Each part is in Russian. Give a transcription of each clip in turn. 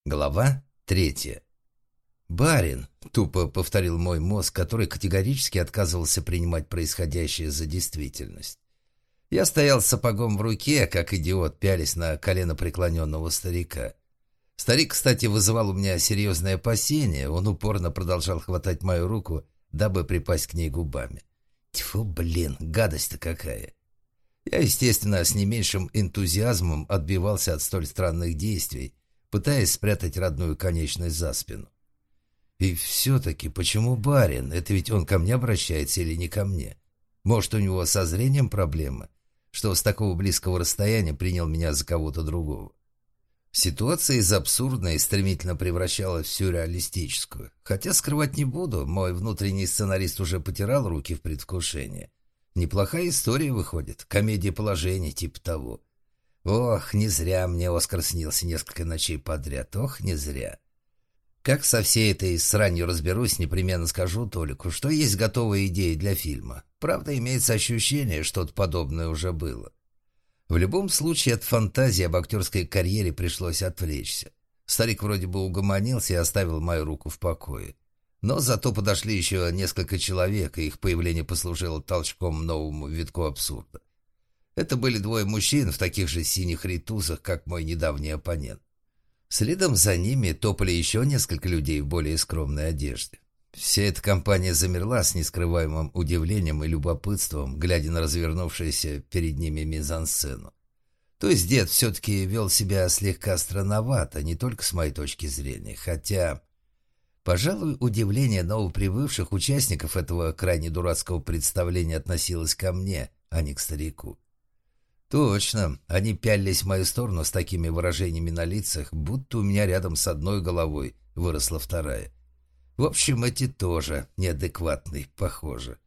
Глава 3. «Барин», — тупо повторил мой мозг, который категорически отказывался принимать происходящее за действительность. Я стоял с сапогом в руке, как идиот, пялясь на коленопреклоненного старика. Старик, кстати, вызывал у меня серьезное опасение. Он упорно продолжал хватать мою руку, дабы припасть к ней губами. Тьфу, блин, гадость-то какая! Я, естественно, с не меньшим энтузиазмом отбивался от столь странных действий, пытаясь спрятать родную конечность за спину. И все-таки, почему барин? Это ведь он ко мне обращается или не ко мне? Может, у него со зрением проблемы, что с такого близкого расстояния принял меня за кого-то другого? Ситуация из абсурдной стремительно превращалась в сюрреалистическую. Хотя скрывать не буду, мой внутренний сценарист уже потирал руки в предвкушении. Неплохая история выходит, комедия положений типа того. Ох, не зря мне Оскар снился несколько ночей подряд, ох, не зря. Как со всей этой сранью разберусь, непременно скажу Толику, что есть готовая идея для фильма. Правда, имеется ощущение, что-то подобное уже было. В любом случае, от фантазии об актерской карьере пришлось отвлечься. Старик вроде бы угомонился и оставил мою руку в покое. Но зато подошли еще несколько человек, и их появление послужило толчком новому витку абсурда. Это были двое мужчин в таких же синих ритузах, как мой недавний оппонент. Следом за ними топали еще несколько людей в более скромной одежде. Вся эта компания замерла с нескрываемым удивлением и любопытством, глядя на развернувшуюся перед ними мизансцену. То есть дед все-таки вел себя слегка странновато, не только с моей точки зрения, хотя... Пожалуй, удивление новоприбывших участников этого крайне дурацкого представления относилось ко мне, а не к старику. Точно, они пялились в мою сторону с такими выражениями на лицах, будто у меня рядом с одной головой выросла вторая. В общем, эти тоже неадекватные, похоже.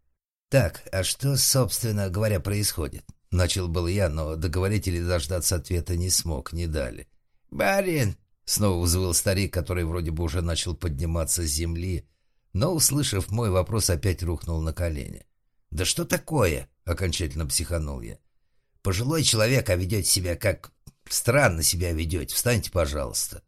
«Так, а что, собственно говоря, происходит?» Начал был я, но договорить или дождаться ответа не смог, не дали. «Барин!» — снова взвыл старик, который вроде бы уже начал подниматься с земли, но, услышав мой вопрос, опять рухнул на колени. «Да что такое?» — окончательно психанул я. «Пожилой человек, а ведете себя как... Странно себя ведете. Встаньте, пожалуйста».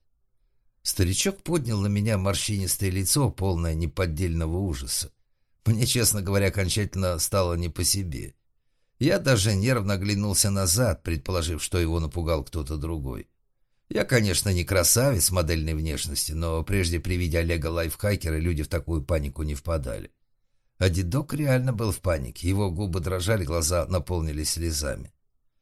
Старичок поднял на меня морщинистое лицо, полное неподдельного ужаса. Мне, честно говоря, окончательно стало не по себе. Я даже нервно оглянулся назад, предположив, что его напугал кто-то другой. Я, конечно, не красавец модельной внешности, но прежде при виде Олега Лайфхакера люди в такую панику не впадали. А дедок реально был в панике, его губы дрожали, глаза наполнились слезами.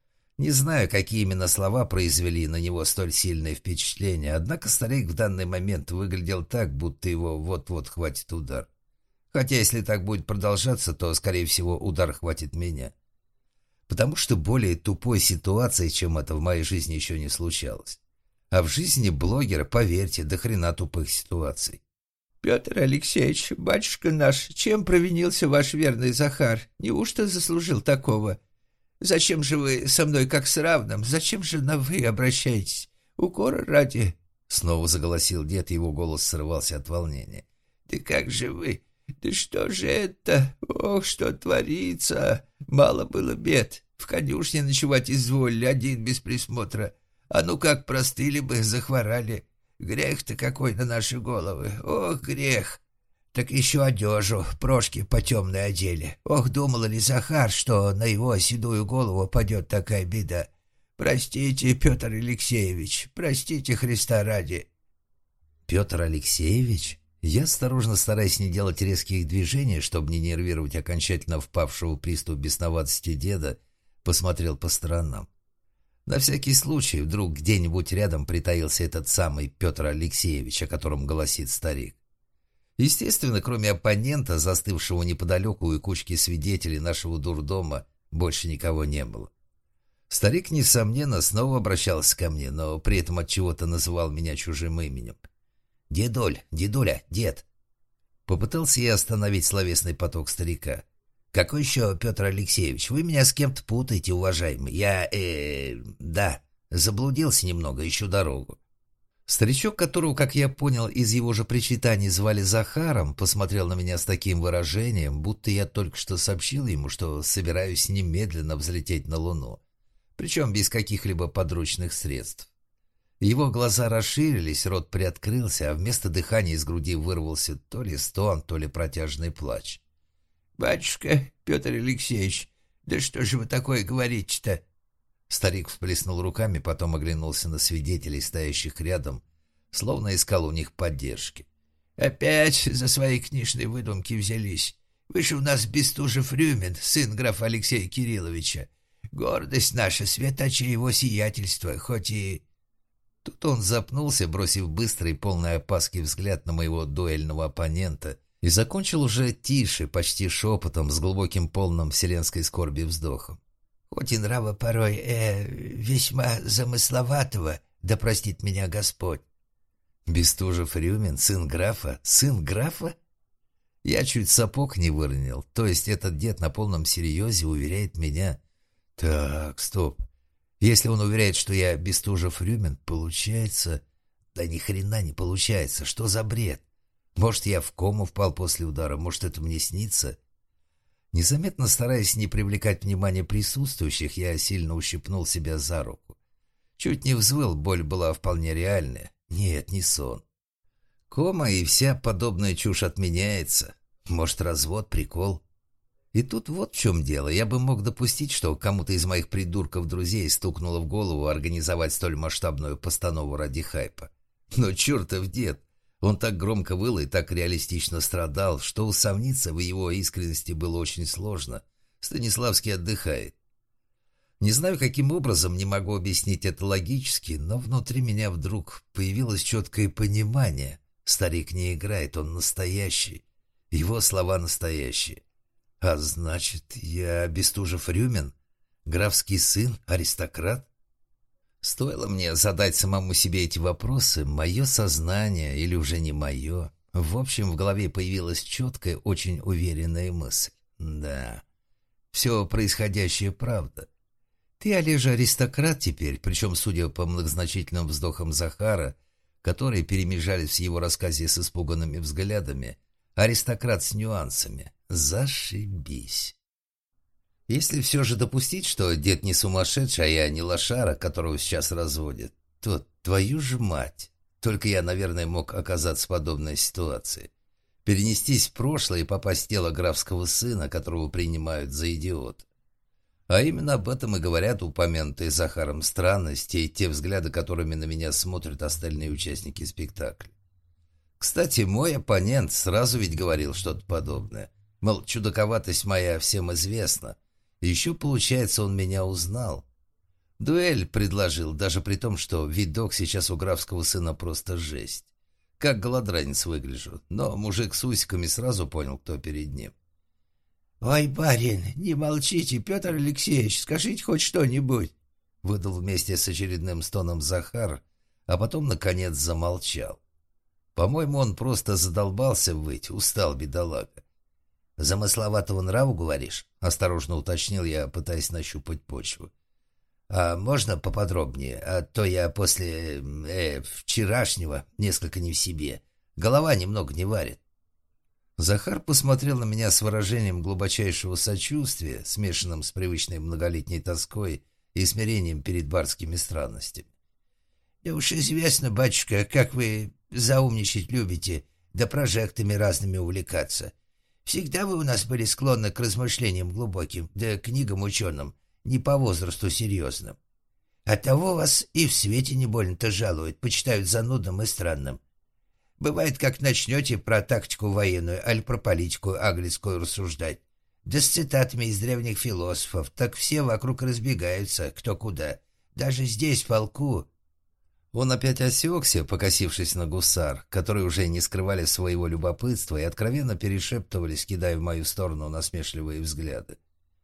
Не знаю, какие именно слова произвели на него столь сильное впечатление, однако старик в данный момент выглядел так, будто его вот-вот хватит удар. Хотя, если так будет продолжаться, то, скорее всего, удар хватит меня. Потому что более тупой ситуации, чем это, в моей жизни еще не случалось. А в жизни блогера, поверьте, до хрена тупых ситуаций. «Петр Алексеевич, батюшка наш, чем провинился ваш верный Захар? Неужто заслужил такого? Зачем же вы со мной как с равным? Зачем же на «вы» обращаетесь? Укора ради?» Снова заголосил дед, его голос срывался от волнения. «Да как же вы? Да что же это? Ох, что творится! Мало было бед. В конюшне ночевать изволили, один без присмотра. А ну как простыли бы, захворали. Грех-то какой на наши головы. Ох, грех! Так еще одежу прошки по темной одели. Ох, думал ли Захар, что на его седую голову падет такая беда? Простите, Петр Алексеевич, простите Христа ради». «Петр Алексеевич?» Я, осторожно стараясь не делать резких движений, чтобы не нервировать окончательно впавшего в приступ бесноватости деда, посмотрел по сторонам. На всякий случай, вдруг где-нибудь рядом притаился этот самый Петр Алексеевич, о котором голосит старик. Естественно, кроме оппонента, застывшего неподалеку, и кучки свидетелей нашего дурдома, больше никого не было. Старик, несомненно, снова обращался ко мне, но при этом отчего-то называл меня чужим именем. «Дедуль, дедуля, дед!» Попытался я остановить словесный поток старика. «Какой еще Петр Алексеевич? Вы меня с кем-то путаете, уважаемый. Я, да, заблудился немного, ищу дорогу». Старичок, которого, как я понял, из его же причитаний звали Захаром, посмотрел на меня с таким выражением, будто я только что сообщил ему, что собираюсь немедленно взлететь на Луну, причем без каких-либо подручных средств. Его глаза расширились, рот приоткрылся, а вместо дыхания из груди вырвался то ли стон, то ли протяжный плач. «Батюшка Петр Алексеевич, да что же вы такое говорите-то?» Старик всплеснул руками, потом оглянулся на свидетелей, стоящих рядом, словно искал у них поддержки. «Опять за свои книжные выдумки взялись. Вы же у нас Бестужев-Рюмин, сын графа Алексея Кирилловича. Гордость наша, светоча его сиятельства, хоть и...» Тут он запнулся, бросив быстрый, полный опаски взгляд на моего дуэльного оппонента, и закончил уже тише, почти шепотом, с глубоким, полным вселенской скорби вздохом. «Хоть и нрава порой весьма замысловатого, да простит меня Господь». Бестужев-Рюмин, сын графа? Сын графа? Я чуть сапог не выронил, то есть этот дед на полном серьезе уверяет меня... Так, стоп. Если он уверяет, что я Бестужев-Рюмин, получается... Да ни хрена не получается, что за бред? Может, я в кому впал после удара, может, это мне снится? Незаметно стараясь не привлекать внимания присутствующих, я сильно ущипнул себя за руку. Чуть не взвыл, боль была вполне реальная. Нет, не сон. Кома и вся подобная чушь отменяется. Может, развод, прикол? И тут вот в чем дело. Я бы мог допустить, что кому-то из моих придурков-друзей стукнуло в голову организовать столь масштабную постанову ради хайпа. Но чертов дед! Он так громко выл и так реалистично страдал, что усомниться в его искренности было очень сложно. Станиславский отдыхает. Не знаю, каким образом, не могу объяснить это логически, но внутри меня вдруг появилось четкое понимание. Старик не играет, он настоящий. Его слова настоящие. А значит, я Бестужев-Рюмин? Графский сын? Аристократ? Стоило мне задать самому себе эти вопросы, мое сознание, или уже не мое, в общем, в голове появилась четкая, очень уверенная мысль. Да, все происходящее правда. Ты, Олежа, аристократ теперь, причем, судя по многозначительным вздохам Захара, которые перемежались в его рассказе с испуганными взглядами, аристократ с нюансами. Зашибись. Если все же допустить, что дед не сумасшедший, а я не лошара, которого сейчас разводят, то твою же мать. Только я, наверное, мог оказаться в подобной ситуации. Перенестись в прошлое и попасть в тело графского сына, которого принимают за идиота. А именно об этом и говорят упомянутые Захаром странности и те взгляды, которыми на меня смотрят остальные участники спектакля. Кстати, мой оппонент сразу ведь говорил что-то подобное. Мол, чудаковатость моя всем известна. И еще, получается, он меня узнал. Дуэль предложил, даже при том, что видок сейчас у графского сына просто жесть. Как голодранец выгляжу, но мужик с усиками сразу понял, кто перед ним. «Ой, барин, не молчите, Петр Алексеевич, скажите хоть что-нибудь», — выдал вместе с очередным стоном Захар, а потом, наконец, замолчал. По-моему, он просто задолбался выть, устал бедолага. «Замысловатого нраву, говоришь?» — осторожно уточнил я, пытаясь нащупать почву. «А можно поподробнее? А то я после вчерашнего несколько не в себе. Голова немного не варит». Захар посмотрел на меня с выражением глубочайшего сочувствия, смешанным с привычной многолетней тоской и смирением перед барскими странностями. «Да уж известно, батюшка, как вы заумничать любите, да прожектами разными увлекаться. Всегда вы у нас были склонны к размышлениям глубоким, да книгам ученым, не по возрасту серьезным. Оттого вас и в свете не больно-то жалуют, почитают занудным и странным. Бывает, как начнете про тактику военную, аль про политику английскую рассуждать, да с цитатами из древних философов, так все вокруг разбегаются, кто куда. Даже здесь, в полку...» Он опять осекся, покосившись на гусар, которые уже не скрывали своего любопытства и откровенно перешептывались, кидая в мою сторону насмешливые взгляды.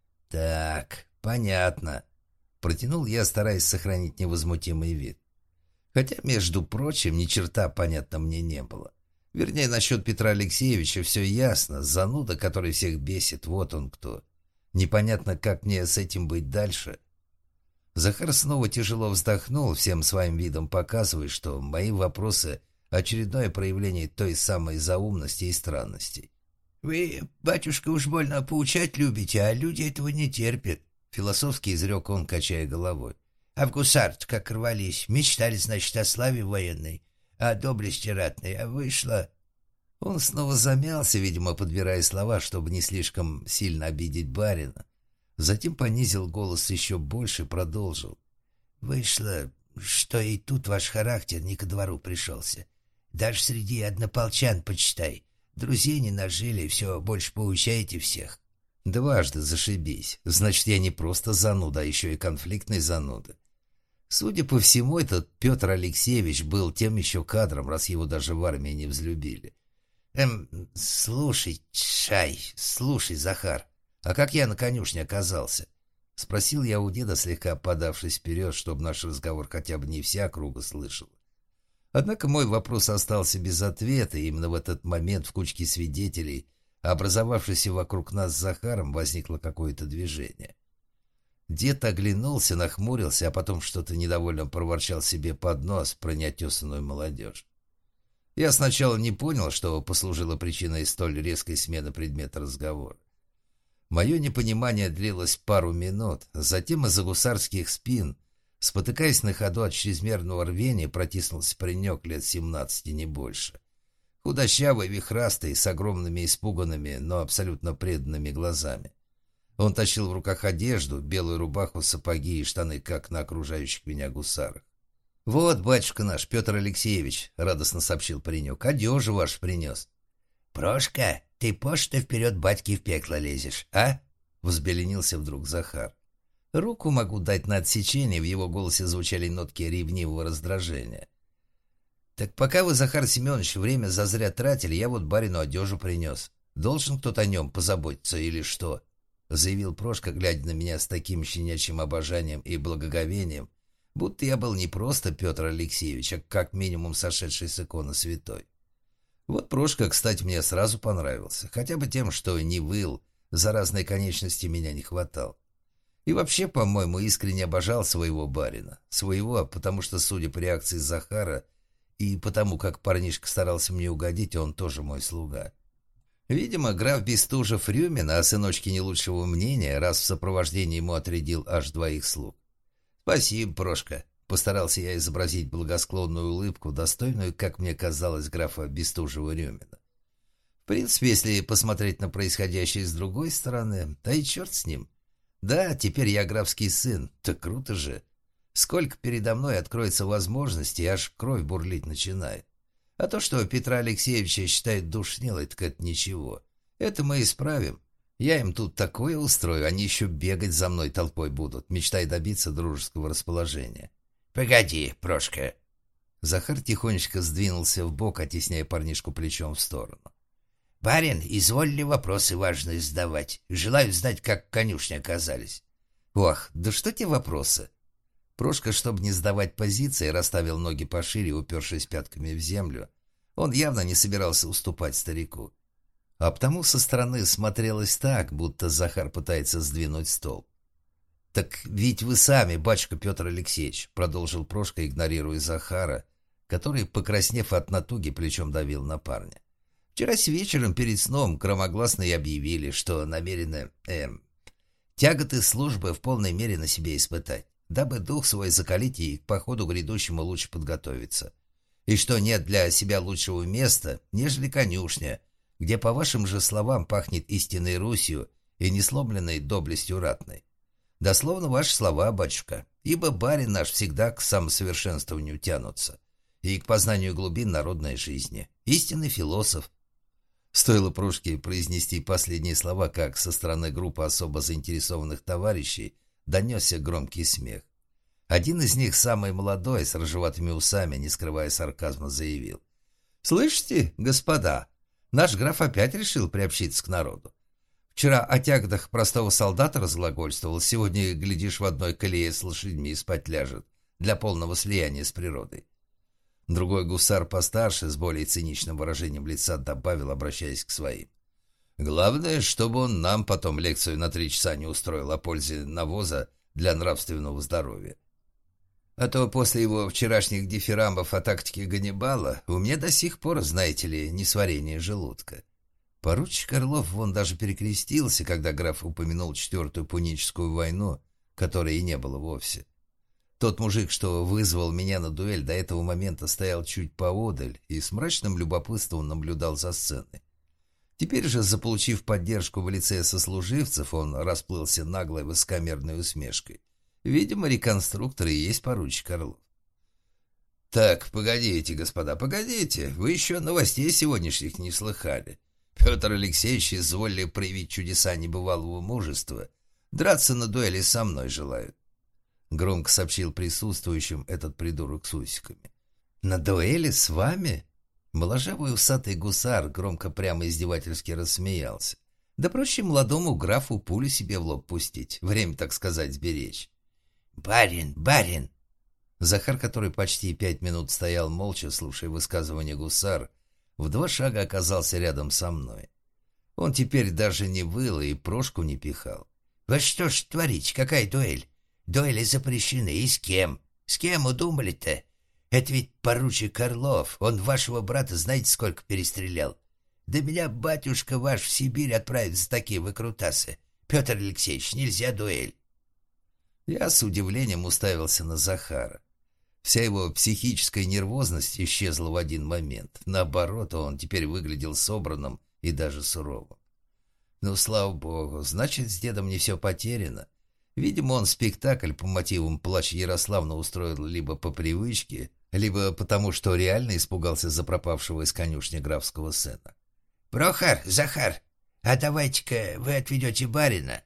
«Так, понятно», — протянул я, стараясь сохранить невозмутимый вид. Хотя, между прочим, ни черта понятно мне не было. Вернее, насчет Петра Алексеевича все ясно. Зануда, который всех бесит, вот он кто. Непонятно, как мне с этим быть дальше. Захар снова тяжело вздохнул, всем своим видом показывая, что мои вопросы — очередное проявление той самой заумности и странностей. «Вы, батюшка, уж больно поучать любите, а люди этого не терпят», — философски изрек он, качая головой. А в гусар-то как рвались. Мечтали, значит, о славе военной, о доблести ратной, а вышло... Он снова замялся, видимо, подбирая слова, чтобы не слишком сильно обидеть барина. Затем понизил голос еще больше и продолжил. Вышло, что и тут ваш характер не ко двору пришелся. Даже среди однополчан, почитай. Друзей не нажили, все больше поучаете всех. Дважды зашибись. Значит, я не просто зануда, а еще и конфликтный зануда. Судя по всему, этот Петр Алексеевич был тем еще кадром, раз его даже в армии не взлюбили. Слушай, Захар, а как я на конюшне оказался? Спросил я у деда, слегка подавшись вперед, чтобы наш разговор хотя бы не вся округа слышала. Однако мой вопрос остался без ответа, и именно в этот момент в кучке свидетелей, образовавшейся вокруг нас с Захаром, возникло какое-то движение. Дед оглянулся, нахмурился, а потом что-то недовольно проворчал себе под нос про неотесанную молодежь. Я сначала не понял, что послужило причиной столь резкой смены предмета разговора. Мое непонимание длилось пару минут, затем из-за гусарских спин, спотыкаясь на ходу от чрезмерного рвения, протиснулся паренек лет 17, не больше. Худощавый, вихрастый, с огромными испуганными, но абсолютно преданными глазами. Он тащил в руках одежду, белую рубаху, сапоги и штаны, как на окружающих меня гусарах. «Вот, батюшка наш, Петр Алексеевич», — радостно сообщил паренек, — «одежу ваш принес». «Прошка, ты что вперед батьки в пекло лезешь, а?» — взбеленился вдруг Захар. Руку могу дать на отсечение, в его голосе звучали нотки ревнивого раздражения. «Так пока вы, Захар Семенович, время зазря тратили, я вот барину одежу принес. Должен кто-то о нем позаботиться или что?» — заявил Прошка, глядя на меня с таким щенячьим обожанием и благоговением, будто я был не просто Петр Алексеевич, а как минимум сошедший с иконы святой. Вот Прошка, кстати, мне сразу понравился, хотя бы тем, что не выл, за разные конечности меня не хватал. И вообще, по-моему, искренне обожал своего барина. Своего, потому что, судя по реакции Захара и потому, как парнишка старался мне угодить, он тоже мой слуга. Видимо, граф Бестужев-Рюмин о сыночке не лучшего мнения, раз в сопровождении ему отрядил аж 2 слуг. «Спасибо, Прошка», — постарался я изобразить благосклонную улыбку, достойную, как мне казалось, графа Бестужева-Рюмина. В принципе, если посмотреть на происходящее с другой стороны, да и черт с ним. Да, теперь я графский сын, так круто же. Сколько передо мной откроется возможностей, аж кровь бурлить начинает. А то, что Петра Алексеевича считают душнилой, так это ничего. Это мы исправим. Я им тут такое устрою, они еще бегать за мной толпой будут, мечтая добиться дружеского расположения. «Погоди, Прошка». Захар тихонечко сдвинулся вбок, оттесняя парнишку плечом в сторону. «Барин, изволили вопросы важные задавать. Желаю знать, как в конюшне оказались». «Ох, да что те вопросы?» Прошка, чтобы не сдавать позиции, расставил ноги пошире, упершись пятками в землю. Он явно не собирался уступать старику. А потому со стороны смотрелось так, будто Захар пытается сдвинуть стол. «Так ведь вы сами, батюшка Петр Алексеевич», — продолжил Прошка, игнорируя Захара, который, покраснев от натуги, плечом давил на парня. «Вчера с вечером перед сном громогласно и объявили, что намерены тяготы службы в полной мере на себе испытать, дабы дух свой закалить и к походу грядущему лучше подготовиться. И что нет для себя лучшего места, нежели конюшня, где, по вашим же словам, пахнет истинной Русью и несломленной доблестью ратной. Дословно ваши слова, батюшка, ибо барин наш всегда к самосовершенствованию тянутся и к познанию глубин народной жизни. Истинный философ». Стоило Прошке произнести последние слова, как со стороны группы особо заинтересованных товарищей донесся громкий смех. Один из них, самый молодой, с рыжеватыми усами, не скрывая сарказма, заявил: «Слышите, господа, наш граф опять решил приобщиться к народу. Вчера о тяготах простого солдата разглагольствовал, сегодня, глядишь, в одной колее с лошадьми и спать ляжет для полного слияния с природой». Другой гусар постарше, с более циничным выражением лица, добавил, обращаясь к своим: «Главное, чтобы он нам потом лекцию на 3 часа не устроил о пользе навоза для нравственного здоровья. А то после его вчерашних дифирамбов о тактике Ганнибала у меня до сих пор, знаете ли, несварение желудка». Поручик Орлов вон даже перекрестился, когда граф упомянул 4-ю Пуническую войну, которой и не было вовсе. Тот мужик, что вызвал меня на дуэль, до этого момента стоял чуть поодаль и с мрачным любопытством наблюдал за сценой. Теперь же, заполучив поддержку в лице сослуживцев, он расплылся наглой высокомерной усмешкой. Видимо, реконструктор и есть поручик Орлов. «Так, погодите, господа, погодите. Вы еще новостей сегодняшних не слыхали. Петр Алексеевич изволили проявить чудеса небывалого мужества. Драться на дуэли со мной желают», — громко сообщил присутствующим этот придурок с усиками. «На дуэли с вами?» Моложавый усатый гусар громко прямо издевательски рассмеялся. «Да проще молодому графу пулю себе в лоб пустить, время, так сказать, сберечь». «Барин, барин!» Захар, который почти 5 минут стоял молча, слушая высказывания гусар, в 2 шага оказался рядом со мной. Он теперь даже не выл и прошку не пихал. «Вы что ж творите? Какая дуэль? Дуэли запрещены. И с кем? С кем удумали-то? Это ведь поручик Орлов. Он вашего брата знаете сколько перестрелял? Да меня батюшка ваш в Сибирь отправит за такие выкрутасы. Петр Алексеевич, нельзя дуэль». Я с удивлением уставился на Захара. Вся его психическая нервозность исчезла в один момент. Наоборот, он теперь выглядел собранным и даже суровым. Ну, слава богу, значит, с дедом не все потеряно. Видимо, он спектакль по мотивам плача Ярославна устроил либо по привычке, либо потому, что реально испугался за пропавшего из конюшни графского сына. «Прохор, Захар, а давайте-ка вы отведете барина».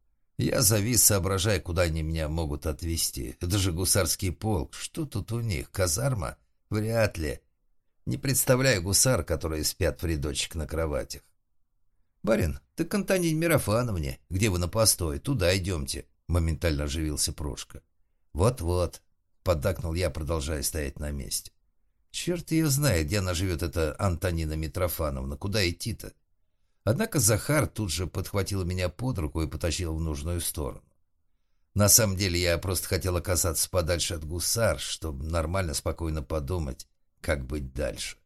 Я завис, соображая, куда они меня могут отвезти. Это же гусарский полк. Что тут у них? Казарма? Вряд ли. Не представляю гусар, которые спят в рядочек на кроватях. «Барин, ты к Антонине Мирофановне. Где вы на постой? Туда идемте», — моментально оживился Прошка. «Вот-вот», — поддакнул я, продолжая стоять на месте. «Черт ее знает, где она живет, эта Антонина Митрофановна. Куда идти-то?» Однако Захар тут же подхватил меня под руку и потащил в нужную сторону. На самом деле я просто хотел оказаться подальше от гусар, чтобы нормально, спокойно подумать, как быть дальше.